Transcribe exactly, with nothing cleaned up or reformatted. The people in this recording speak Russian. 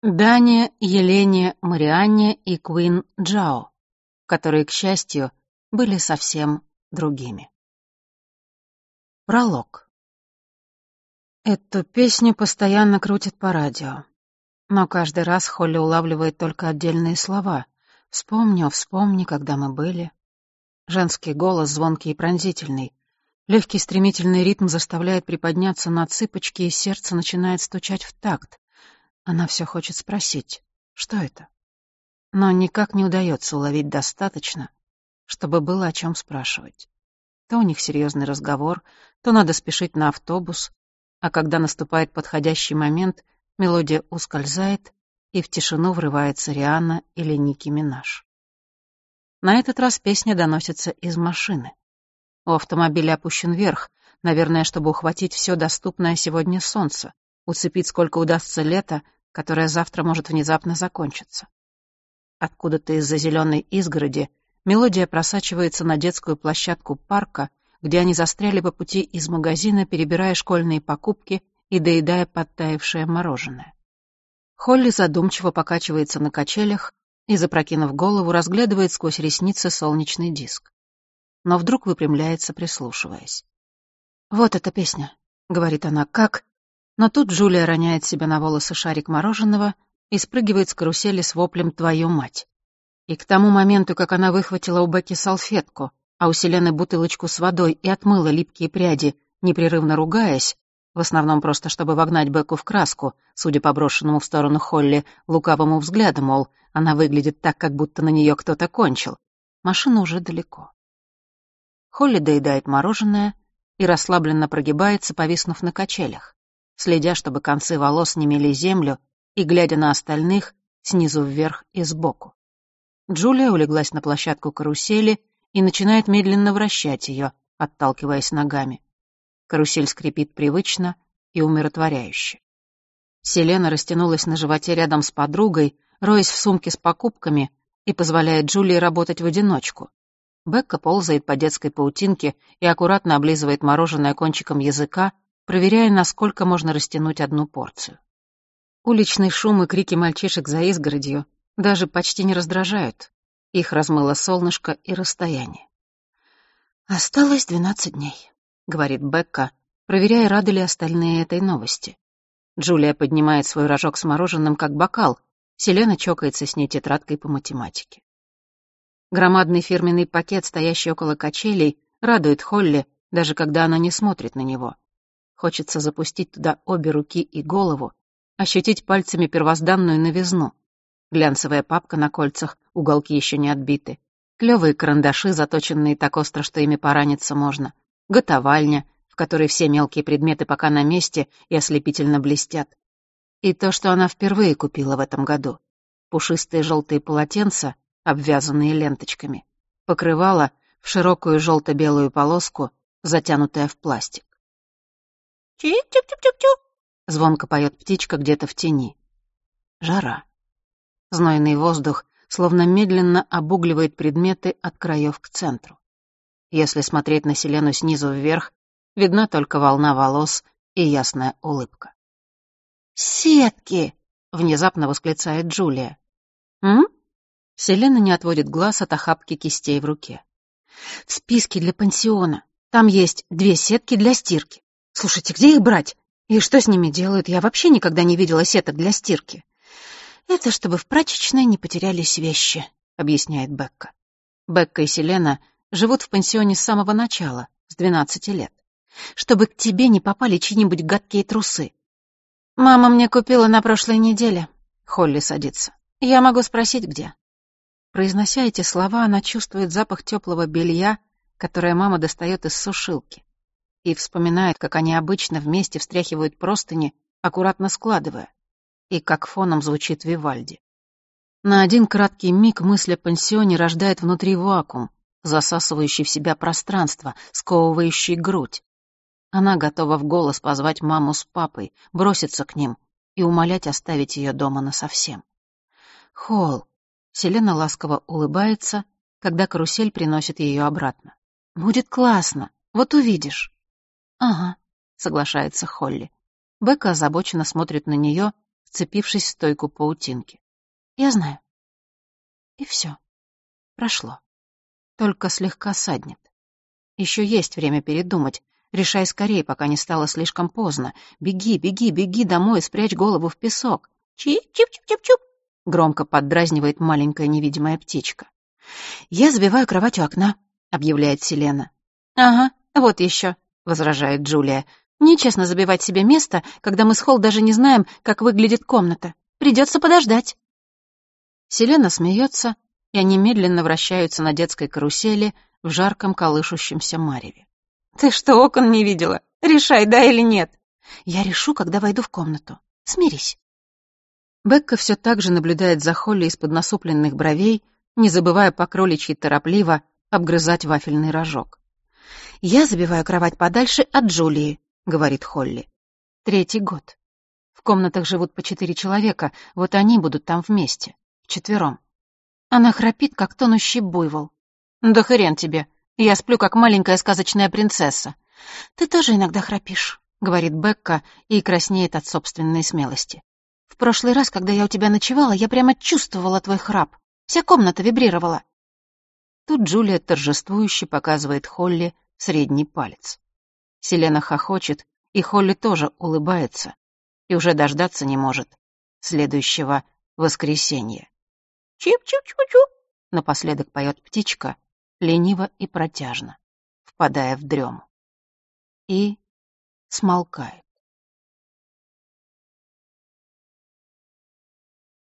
Дане, Елене, Марианне и Куин Джао, которые, к счастью, были совсем другими. Пролог. Эту песню постоянно крутят по радио, но каждый раз Холли улавливает только отдельные слова. «Вспомни, о, вспомни, когда мы были». Женский голос звонкий и пронзительный. Легкий стремительный ритм заставляет приподняться на цыпочки, и сердце начинает стучать в такт. Она все хочет спросить, что это? Но никак не удается уловить достаточно, чтобы было о чем спрашивать. То у них серьезный разговор, то надо спешить на автобус, а когда наступает подходящий момент, мелодия ускользает, и в тишину врывается Риhanna или Ники Минаж. На этот раз песня доносится из машины. У автомобиля опущен верх, наверное, чтобы ухватить все доступное сегодня солнце, уцепить сколько удастся лета, которое завтра может внезапно закончиться. Откуда-то из-за зеленой изгороди мелодия просачивается на детскую площадку парка, где они застряли по пути из магазина, перебирая школьные покупки и доедая подтаявшее мороженое. Холли задумчиво покачивается на качелях и, запрокинув голову, разглядывает сквозь ресницы солнечный диск. Но вдруг выпрямляется, прислушиваясь. «Вот эта песня», — говорит она, — «как...» Но тут Джулия роняет себе на волосы шарик мороженого и спрыгивает с карусели с воплем «Твою мать!». И к тому моменту, как она выхватила у Бекки салфетку, а у Селены бутылочку с водой и отмыла липкие пряди, непрерывно ругаясь, в основном просто чтобы вогнать Бекку в краску, судя по брошенному в сторону Холли лукавому взгляду, мол, она выглядит так, как будто на нее кто-то кончил, машина уже далеко. Холли доедает мороженое и расслабленно прогибается, повиснув на качелях, следя, чтобы концы волос не мели землю, и глядя на остальных снизу вверх и сбоку. Джулия улеглась на площадку карусели и начинает медленно вращать ее, отталкиваясь ногами. Карусель скрипит привычно и умиротворяюще. Селена растянулась на животе рядом с подругой, роясь в сумке с покупками, и позволяет Джулии работать в одиночку. Бекка ползает по детской паутинке и аккуратно облизывает мороженое кончиком языка, проверяя, насколько можно растянуть одну порцию. Уличный шум и крики мальчишек за изгородью даже почти не раздражают. Их размыло солнышко и расстояние. «Осталось двенадцать дней», — говорит Бекка, проверяя, рады ли остальные этой новости. Джулия поднимает свой рожок с мороженым как бокал, Селена чокается с ней тетрадкой по математике. Громадный фирменный пакет, стоящий около качелей, радует Холли, даже когда она не смотрит на него. Хочется запустить туда обе руки и голову, ощутить пальцами первозданную новизну. Глянцевая папка на кольцах, уголки еще не отбиты. Клевые карандаши, заточенные так остро, что ими пораниться можно. Готовальня, в которой все мелкие предметы пока на месте и ослепительно блестят. И то, что она впервые купила в этом году. Пушистые желтые полотенца, обвязанные ленточками. Покрывало в широкую желто-белую полоску, затянутое в пластик. «Чик-чик-чик-чик-чик!» — звонко поет птичка где-то в тени. Жара. Знойный воздух словно медленно обугливает предметы от краев к центру. Если смотреть на Селену снизу вверх, видна только волна волос и ясная улыбка. «Сетки!» — внезапно восклицает Джулия. «М?» Селена не отводит глаз от охапки кистей в руке. «В списке для пансиона. Там есть две сетки для стирки. Слушайте, где их брать? И что с ними делают? Я вообще никогда не видела сеток для стирки». «Это чтобы в прачечной не потерялись вещи», — объясняет Бекка. Бекка и Селена живут в пансионе с самого начала, с двенадцати лет. «Чтобы к тебе не попали чьи-нибудь гадкие трусы». «Мама мне купила на прошлой неделе». Холли садится. «Я могу спросить, где». Произнося эти слова, она чувствует запах теплого белья, которое мама достает из сушилки, и вспоминает, как они обычно вместе встряхивают простыни, аккуратно складывая, и как фоном звучит Вивальди. На один краткий миг мысль о пансионе рождает внутри вакуум, засасывающий в себя пространство, сковывающий грудь. Она готова в голос позвать маму с папой, броситься к ним и умолять оставить ее дома насовсем. «Холл», — Селена ласково улыбается, когда карусель приносит ее обратно. «Будет классно, вот увидишь». «Ага», — соглашается Холли. Бекка озабоченно смотрит на нее, вцепившись в стойку паутинки. «Я знаю». И все. Прошло. Только слегка саднет. Еще есть время передумать. Решай скорее, пока не стало слишком поздно. Беги, беги, беги домой, спрячь голову в песок. Чип-чип-чип-чип-чип. Громко поддразнивает маленькая невидимая птичка. «Я забиваю кровать у окна», — объявляет Селена. «Ага, вот еще», — возражает Джулия. «Нечестно забивать себе место, когда мы с Холл даже не знаем, как выглядит комната. Придется подождать». Селена смеется, и они медленно вращаются на детской карусели в жарком колышущемся мареве. «Ты что, окон не видела? Решай, да или нет?» «Я решу, когда войду в комнату. Смирись». Бекка все так же наблюдает за Холли из-под насупленных бровей, не забывая по кроличьи торопливо обгрызать вафельный рожок. «Я забиваю кровать подальше от Джулии», — говорит Холли. «Третий год. В комнатах живут по четыре человека, вот они будут там вместе, вчетвером. Она храпит, как тонущий буйвол. Да хрен тебе, я сплю, как маленькая сказочная принцесса. Ты тоже иногда храпишь», — говорит Бекка и краснеет от собственной смелости. «В прошлый раз, когда я у тебя ночевала, я прямо чувствовала твой храп. Вся комната вибрировала». Тут Джулия торжествующе показывает Холли средний палец. Селена хохочет, и Холли тоже улыбается, и уже дождаться не может следующего воскресенья. «Чип-чип-чип-чип», — напоследок поет птичка, лениво и протяжно, впадая в дрему. И смолкает.